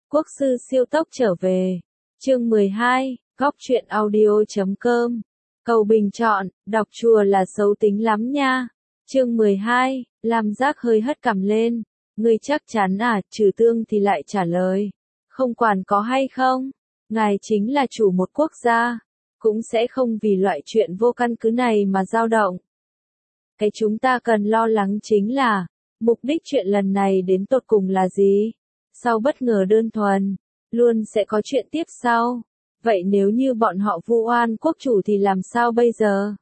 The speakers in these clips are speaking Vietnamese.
Quốc sư siêu tốc trở về. Chương 12, Góc truyện audio.com. Cầu bình chọn, đọc chùa là xấu tính lắm nha. Chương 12, Lam Giác hơi hất cằm lên. Ngươi chắc chắn à? Trừ Tương thì lại trả lời. Không quản có hay không, ngài chính là chủ một quốc gia, cũng sẽ không vì loại chuyện vô căn cứ này mà dao động. Cái chúng ta cần lo lắng chính là, mục đích chuyện lần này đến tột cùng là gì? Sau bất ngờ đơn thuần, luôn sẽ có chuyện tiếp sau. Vậy nếu như bọn họ vu oan quốc chủ thì làm sao bây giờ?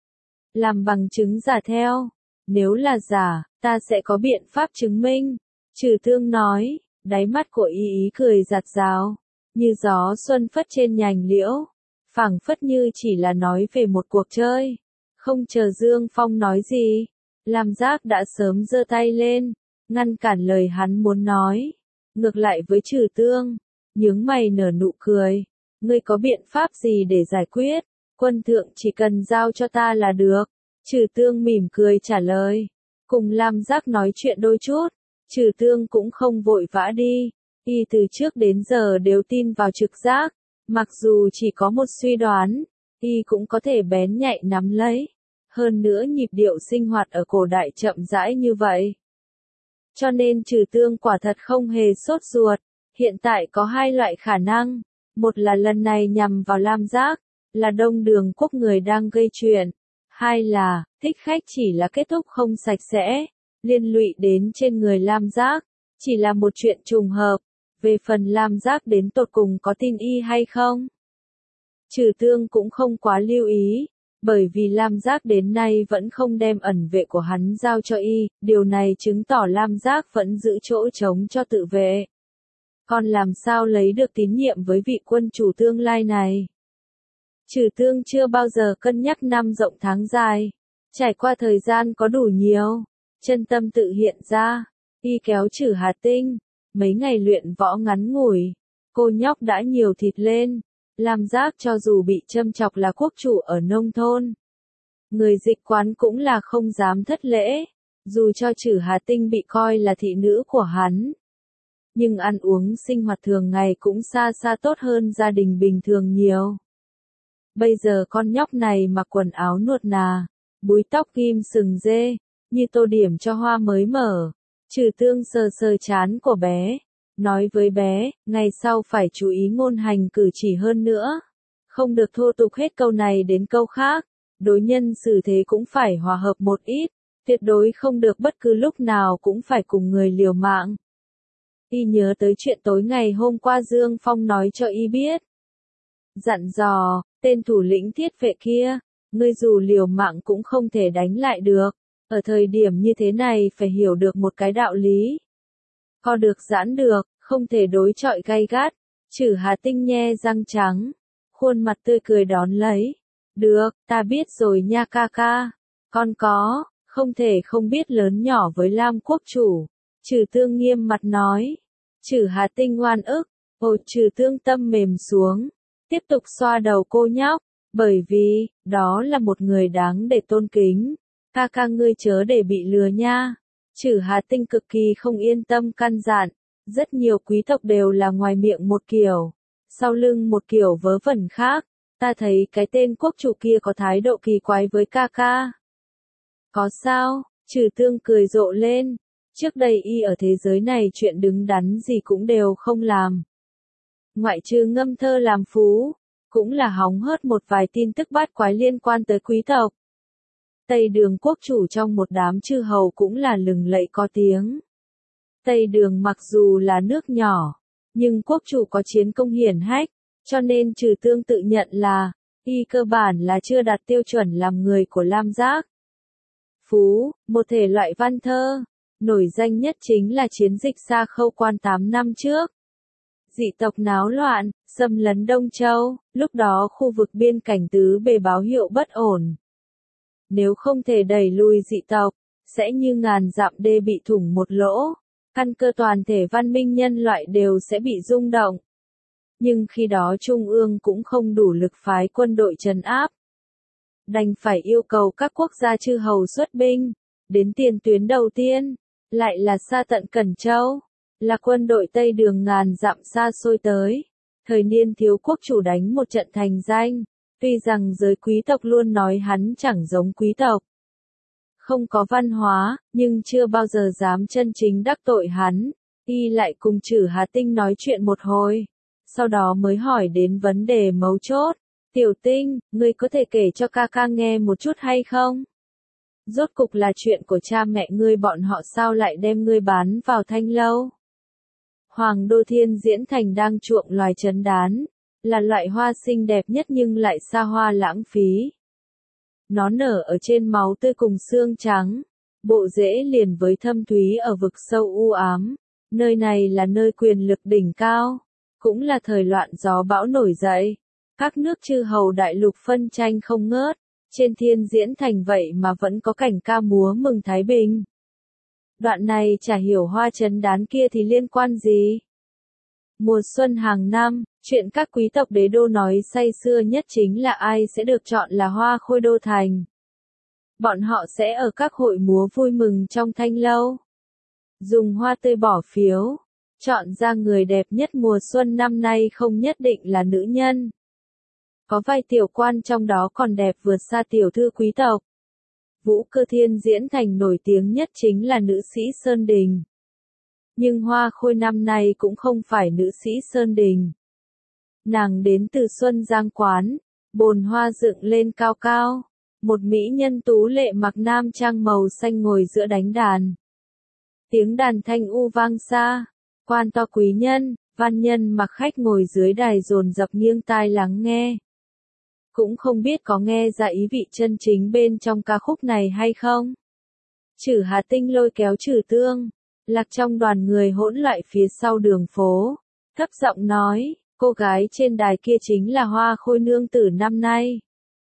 Làm bằng chứng giả theo. Nếu là giả, ta sẽ có biện pháp chứng minh. Trừ Tương nói, đáy mắt của ý cười giạt rào, như gió xuân phất trên nhành liễu, phảng phất như chỉ là nói về một cuộc chơi. Không chờ Dương Phong nói gì, Lam Giác đã sớm giơ tay lên, ngăn cản lời hắn muốn nói. Ngược lại với Trừ Tương, nhướng mày nở nụ cười. Ngươi có biện pháp gì để giải quyết? Quân thượng chỉ cần giao cho ta là được. Trừ Tương mỉm cười trả lời. Cùng Lam Giác nói chuyện đôi chút, Trừ Tương cũng không vội vã đi. Y từ trước đến giờ đều tin vào trực giác. Mặc dù chỉ có một suy đoán, Y cũng có thể bén nhạy nắm lấy. Hơn nữa nhịp điệu sinh hoạt ở cổ đại chậm rãi như vậy. Cho nên Trừ Tương quả thật không hề sốt ruột. Hiện tại có hai loại khả năng. Một là lần này nhằm vào Lam Giác, là Đông Đường Quốc người đang gây chuyện. Hai là, thích khách chỉ là kết thúc không sạch sẽ, liên lụy đến trên người Lam Giác, chỉ là một chuyện trùng hợp. Về phần Lam Giác đến tột cùng có tin Y hay không? Trừ Tương cũng không quá lưu ý, bởi vì Lam Giác đến nay vẫn không đem ẩn vệ của hắn giao cho Y, điều này chứng tỏ Lam Giác vẫn giữ chỗ trống cho tự vệ. Còn làm sao lấy được tín nhiệm với vị quân chủ tương lai này? Trừ Tương chưa bao giờ cân nhắc năm rộng tháng dài. Trải qua thời gian có đủ nhiều, chân tâm tự hiện ra. Y kéo Trừ Hà Tinh. Mấy ngày luyện võ ngắn ngủi, cô nhóc đã nhiều thịt lên. Lam Giác cho dù bị châm chọc là quốc chủ ở nông thôn, người dịch quán cũng là không dám thất lễ. Dù cho Trừ Hà Tinh bị coi là thị nữ của hắn, nhưng ăn uống sinh hoạt thường ngày cũng xa xa tốt hơn gia đình bình thường nhiều. Bây giờ con nhóc này mặc quần áo nuột nà, búi tóc ghim sừng dê, như tô điểm cho hoa mới mở. Trừ Tương sờ sờ trán của bé, nói với bé, ngày sau phải chú ý ngôn hành cử chỉ hơn nữa. Không được thô tục hết câu này đến câu khác, đối nhân xử thế cũng phải hòa hợp một ít, tuyệt đối không được bất cứ lúc nào cũng phải cùng người liều mạng. Y nhớ tới chuyện tối ngày hôm qua Dương Phong nói cho Y biết. Dặn dò, tên thủ lĩnh thiết vệ kia, ngươi dù liều mạng cũng không thể đánh lại được. Ở thời điểm như thế này phải hiểu được một cái đạo lý. Co được giãn được, không thể đối chọi gay gắt. Trừ Hà Tinh nhe răng trắng, khuôn mặt tươi cười đón lấy. Được, ta biết rồi nha ca ca. Con có, không thể không biết lớn nhỏ với Lam quốc chủ. Trừ Tương nghiêm mặt nói. Trừ Hà Tinh ngoan ức. Trừ Tương tâm mềm xuống, tiếp tục xoa đầu cô nhóc, bởi vì, đó là một người đáng để tôn kính. Ca ca ngươi chớ để bị lừa nha. Trừ Hà Tinh cực kỳ không yên tâm căn dặn. Rất nhiều quý tộc đều là ngoài miệng một kiểu, sau lưng một kiểu vớ vẩn khác. Ta thấy cái tên quốc chủ kia có thái độ kỳ quái với ca ca. Có sao? Trừ Tương cười rộ lên. Trước đây Y ở thế giới này chuyện đứng đắn gì cũng đều không làm. Ngoại trừ ngâm thơ làm phú, cũng là hóng hớt một vài tin tức bát quái liên quan tới quý tộc. Tây Đường quốc chủ trong một đám chư hầu cũng là lừng lẫy có tiếng. Tây Đường mặc dù là nước nhỏ, nhưng quốc chủ có chiến công hiển hách, cho nên Trừ Tương tự nhận là, Y cơ bản là chưa đạt tiêu chuẩn làm người của Lam Giác. Phú, một thể loại văn thơ, nổi danh nhất chính là chiến dịch Xa Khâu Quan 8 năm trước. Dị tộc náo loạn, xâm lấn Đông Châu, lúc đó khu vực biên cảnh tứ bề báo hiệu bất ổn. Nếu không thể đẩy lùi dị tộc, sẽ như ngàn dặm đê bị thủng một lỗ, căn cơ toàn thể văn minh nhân loại đều sẽ bị rung động. Nhưng khi đó Trung ương cũng không đủ lực phái quân đội trấn áp. Đành phải yêu cầu các quốc gia chư hầu xuất binh, đến tiền tuyến đầu tiên, lại là xa tận Cẩn Châu. là quân đội Tây Đường ngàn dặm xa xôi tới. Thời niên thiếu quốc chủ đánh một trận thành danh, tuy rằng giới quý tộc luôn nói hắn chẳng giống quý tộc, không có văn hóa, nhưng chưa bao giờ dám chân chính đắc tội hắn. Y lại cùng Trử Hà Tinh nói chuyện một hồi, sau đó mới hỏi đến vấn đề mấu chốt. Tiểu Tinh, ngươi có thể kể cho ca ca nghe một chút hay không? Rốt cục là chuyện của cha mẹ ngươi, bọn họ sao lại đem ngươi bán vào Thanh Lâu? Hoàng đô Thiên Diễn Thành đang chuộng loài trấn đán, là loại hoa xinh đẹp nhất nhưng lại xa hoa lãng phí. Nó nở ở trên máu tươi cùng xương trắng, bộ rễ liền với thâm thúy ở vực sâu u ám. Nơi này là nơi quyền lực đỉnh cao, cũng là thời loạn gió bão nổi dậy. Các nước chư hầu đại lục phân tranh không ngớt, trên Thiên Diễn Thành vậy mà vẫn có cảnh ca múa mừng thái bình. Đoạn này chả hiểu hoa trấn đán kia thì liên quan gì. Mùa xuân hàng năm, chuyện các quý tộc đế đô nói say sưa nhất chính là ai sẽ được chọn là hoa khôi đô thành. Bọn họ sẽ ở các hội múa vui mừng trong Thanh Lâu, dùng hoa tươi bỏ phiếu, chọn ra người đẹp nhất mùa xuân năm nay, không nhất định là nữ nhân. Có vài tiểu quan trong đó còn đẹp vượt xa tiểu thư quý tộc. Vũ cơ Thiên Diễn Thành nổi tiếng nhất chính là nữ sĩ Sơn Đình. Nhưng hoa khôi năm nay cũng không phải nữ sĩ Sơn Đình. Nàng đến từ Xuân Giang Quán, bồn hoa dựng lên cao cao. Một mỹ nhân tú lệ mặc nam trang màu xanh ngồi giữa đánh đàn. Tiếng đàn thanh u vang xa, quan to quý nhân, văn nhân mặc khách ngồi dưới đài dồn dập nghiêng tai lắng nghe. Cũng không biết có nghe ra ý vị chân chính bên trong ca khúc này hay không. Trử Hà Tinh lôi kéo Trử Tương, lạc trong đoàn người hỗn loạn phía sau đường phố, thấp giọng nói, cô gái trên đài kia chính là hoa khôi nương tử năm nay.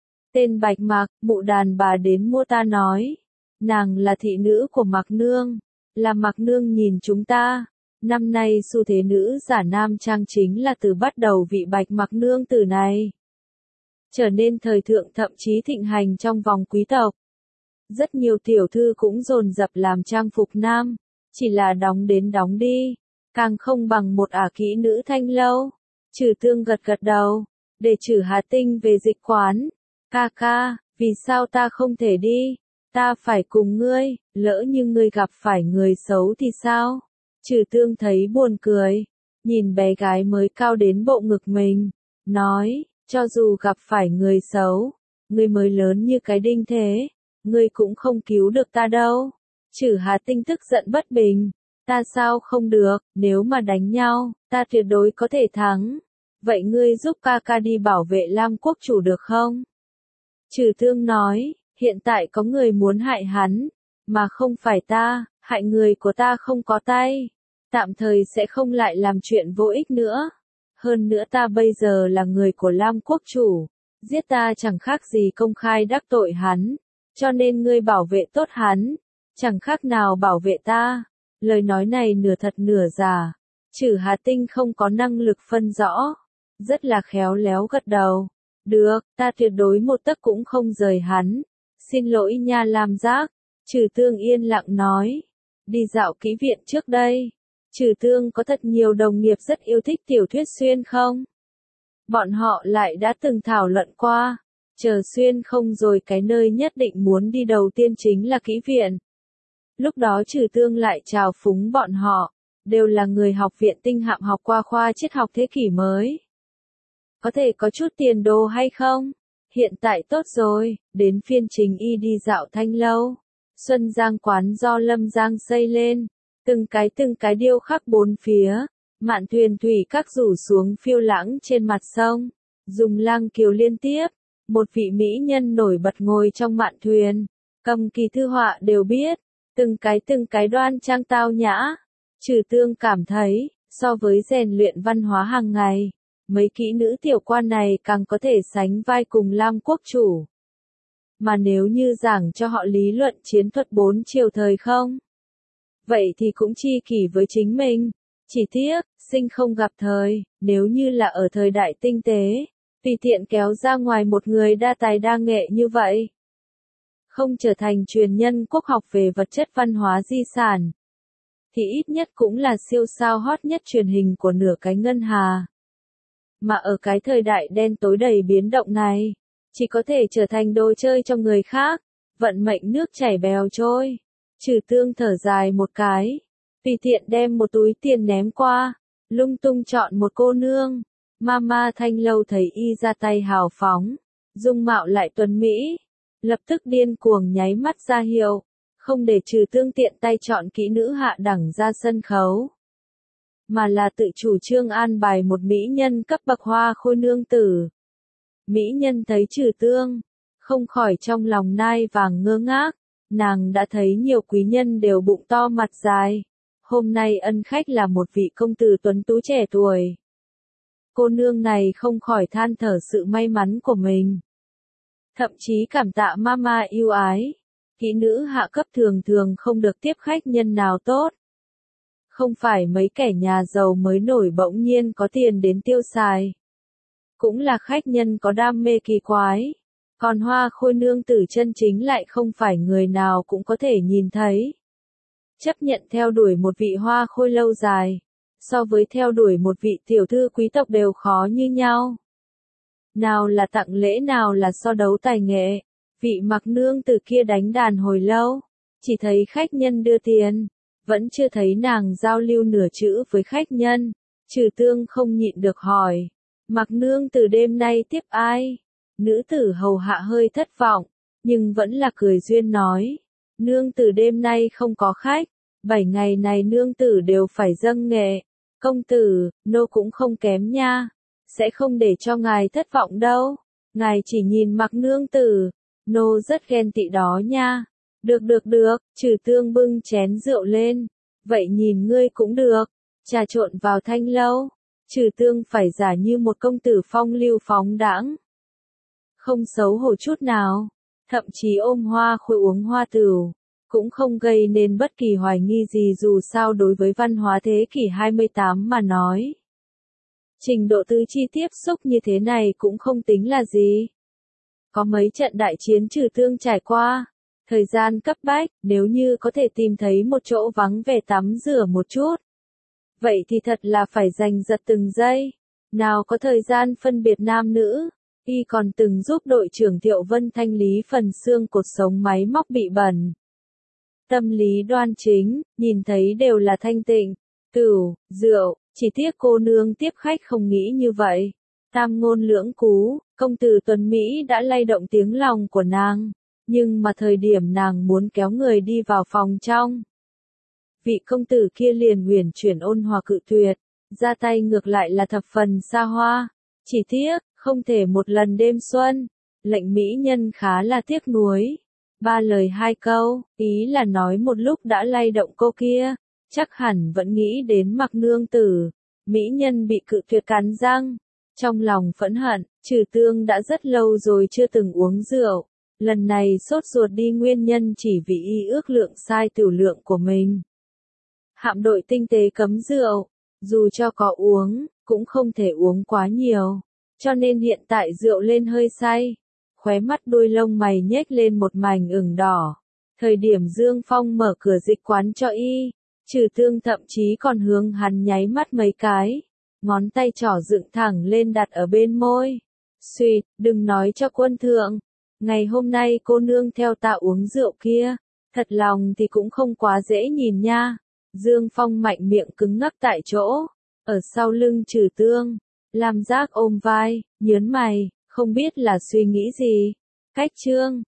Tên Bạch Mạc, mụ đàn bà đến mua ta nói, nàng là thị nữ của Mạc Nương, là Mạc Nương nhìn chúng ta. Năm nay xu thế nữ giả nam trang chính là từ bắt đầu vị Bạch Mạc Nương tử này trở nên thời thượng, thậm chí thịnh hành trong vòng quý tộc. Rất nhiều tiểu thư cũng dồn dập làm trang phục nam, chỉ là đóng đến đóng đi, càng không bằng một ả kỹ nữ Thanh Lâu. Trử Tương gật gật đầu, để Trử Hà Tinh về dịch quán. Ca ca, vì sao ta không thể đi? Ta phải cùng ngươi, lỡ như ngươi gặp phải người xấu thì sao? Trử Tương thấy buồn cười, nhìn bé gái mới cao đến bộ ngực mình, nói, cho dù gặp phải người xấu, ngươi mới lớn như cái đinh thế, ngươi cũng không cứu được ta đâu. Trử Hà Tinh tức giận bất bình, ta sao không được, nếu mà đánh nhau, ta tuyệt đối có thể thắng. Vậy ngươi giúp ca ca đi bảo vệ Lam quốc chủ được không? Trử Tương nói, hiện tại có người muốn hại hắn, mà không phải ta, hại người của ta không có tay. Tạm thời sẽ không lại làm chuyện vô ích nữa. Hơn nữa ta bây giờ là người của Lam quốc chủ, giết ta chẳng khác gì công khai đắc tội hắn, cho nên ngươi bảo vệ tốt hắn, chẳng khác nào bảo vệ ta. Lời nói này nửa thật nửa giả. Trử Hà Tinh không có năng lực phân rõ, rất là khéo léo gật đầu. Được, ta tuyệt đối một tấc cũng không rời hắn. Xin lỗi nha Lam Giác. Trử Tương yên lặng nói. Đi dạo kỹ viện trước đây. Trử Tương có thật nhiều đồng nghiệp rất yêu thích tiểu thuyết xuyên không? Bọn họ lại đã từng thảo luận qua. Chờ xuyên không rồi cái nơi nhất định muốn đi đầu tiên chính là kỹ viện. Lúc đó Trử Tương lại chào phúng bọn họ. Đều là người học viện tinh hạm học qua khoa triết học thế kỷ mới. Có thể có chút tiền đồ hay không? Hiện tại tốt rồi, đến phiên Trình Y đi dạo Thanh Lâu. Xuân Giang Quán do Lâm Giang xây lên, từng cái điêu khắc bốn phía, mạn thuyền thủy các rủ xuống phiêu lãng trên mặt sông, dùng lang kiều liên tiếp, một vị mỹ nhân nổi bật ngồi trong mạn thuyền, cầm kỳ thư họa đều biết, từng cái đoan trang tao nhã. Trừ Tương cảm thấy, so với rèn luyện văn hóa hàng ngày, mấy kỹ nữ tiểu quan này càng có thể sánh vai cùng Lam quốc chủ. Mà nếu như giảng cho họ lý luận chiến thuật 4 chiều thời không, vậy thì cũng chi kỷ với chính mình. Chỉ tiếc, sinh không gặp thời, nếu như là ở thời đại tinh tế, tùy tiện kéo ra ngoài một người đa tài đa nghệ như vậy, không trở thành truyền nhân quốc học về vật chất văn hóa di sản, thì ít nhất cũng là siêu sao hot nhất truyền hình của nửa cái ngân hà. Mà ở cái thời đại đen tối đầy biến động này, chỉ có thể trở thành đồ chơi cho người khác, vận mệnh nước chảy bèo trôi. Trừ Tương thở dài một cái, tùy tiện đem một túi tiền ném qua, lung tung chọn một cô nương. Mama Thanh Lâu thấy y ra tay hào phóng, dung mạo lại tuấn mỹ, lập tức điên cuồng nháy mắt ra hiệu, không để Trừ Tương tiện tay chọn kỹ nữ hạ đẳng ra sân khấu, mà là tự chủ trương an bài một mỹ nhân cấp bậc hoa khôi nương tử. Mỹ nhân thấy Trừ Tương, không khỏi trong lòng nai vàng ngơ ngác, nàng đã thấy nhiều quý nhân đều bụng to mặt dài, hôm nay ân khách là một vị công tử tuấn tú trẻ tuổi. Cô nương này không khỏi than thở sự may mắn của mình. Thậm chí cảm tạ mama yêu ái, kỹ nữ hạ cấp thường thường không được tiếp khách nhân nào tốt. Không phải mấy kẻ nhà giàu mới nổi bỗng nhiên có tiền đến tiêu xài. Cũng là khách nhân có đam mê kỳ quái. Còn hoa khôi nương tử chân chính lại không phải người nào cũng có thể nhìn thấy. Chấp nhận theo đuổi một vị hoa khôi lâu dài, so với theo đuổi một vị tiểu thư quý tộc đều khó như nhau. Nào là tặng lễ nào là so đấu tài nghệ, vị mặc nương tử kia đánh đàn hồi lâu, chỉ thấy khách nhân đưa tiền, vẫn chưa thấy nàng giao lưu nửa chữ với khách nhân. Trừ Tương không nhịn được hỏi, mặc nương tử đêm nay tiếp ai? Nữ tử hầu hạ hơi thất vọng, nhưng vẫn là cười duyên nói, nương tử đêm nay không có khách, 7 ngày này nương tử đều phải dâng nghệ. Công tử, nô cũng không kém nha, sẽ không để cho ngài thất vọng đâu, ngài chỉ nhìn mặc nương tử, nô rất ghen tị đó nha. Được, Trừ Tương bưng chén rượu lên, vậy nhìn ngươi cũng được, trà trộn vào Thanh Lâu. Trừ Tương phải giả như một công tử phong lưu phóng đãng, không xấu hổ chút nào, thậm chí ôm hoa khôi uống hoa tửu, cũng không gây nên bất kỳ hoài nghi gì dù sao đối với văn hóa thế kỷ 28 mà nói. Trình độ tứ chi tiếp xúc như thế này cũng không tính là gì. Có mấy trận đại chiến Trừ Tương trải qua, thời gian cấp bách, nếu như có thể tìm thấy một chỗ vắng vẻ tắm rửa một chút. Vậy thì thật là phải giành giật từng giây, nào có thời gian phân biệt nam nữ. Y còn từng giúp đội trưởng Thiệu Vân thanh lý phần xương cột sống máy móc bị bẩn. Tâm lý đoan chính, nhìn thấy đều là thanh tịnh, tửu, rượu, chỉ tiếc cô nương tiếp khách không nghĩ như vậy. Tam ngôn lưỡng cú, công tử tuấn Mỹ đã lay động tiếng lòng của nàng, nhưng mà thời điểm nàng muốn kéo người đi vào phòng trong, vị công tử kia liền huyền chuyển ôn hòa cự tuyệt, ra tay ngược lại là thập phần xa hoa. Chỉ tiếc, không thể một lần đêm xuân, lệnh mỹ nhân khá là tiếc nuối. 3 lời 2 câu, ý là nói một lúc đã lay động cô kia, chắc hẳn vẫn nghĩ đến mặc nương tử. Mỹ nhân bị cự tuyệt cắn răng, trong lòng phẫn hận. Trừ Tương đã rất lâu rồi chưa từng uống rượu, lần này sốt ruột đi nguyên nhân chỉ vì y ước lượng sai tiểu lượng của mình. Hạm đội tinh tế cấm rượu, dù cho có uống, cũng không thể uống quá nhiều, cho nên hiện tại rượu lên hơi say, khóe mắt đuôi lông mày nhếch lên một mảnh ửng đỏ. Thời điểm Dương Phong mở cửa dịch quán cho y, Trừ Tương thậm chí còn hướng hắn nháy mắt mấy cái, ngón tay trỏ dựng thẳng lên đặt ở bên môi. Xuyệt, đừng nói cho quân thượng, ngày hôm nay cô nương theo ta uống rượu kia, thật lòng thì cũng không quá dễ nhìn nha. Dương Phong mạnh miệng cứng ngắc tại chỗ, ở sau lưng Trừ Tương, Lam Giác ôm vai, nhớn mày, không biết là suy nghĩ gì. Cách chương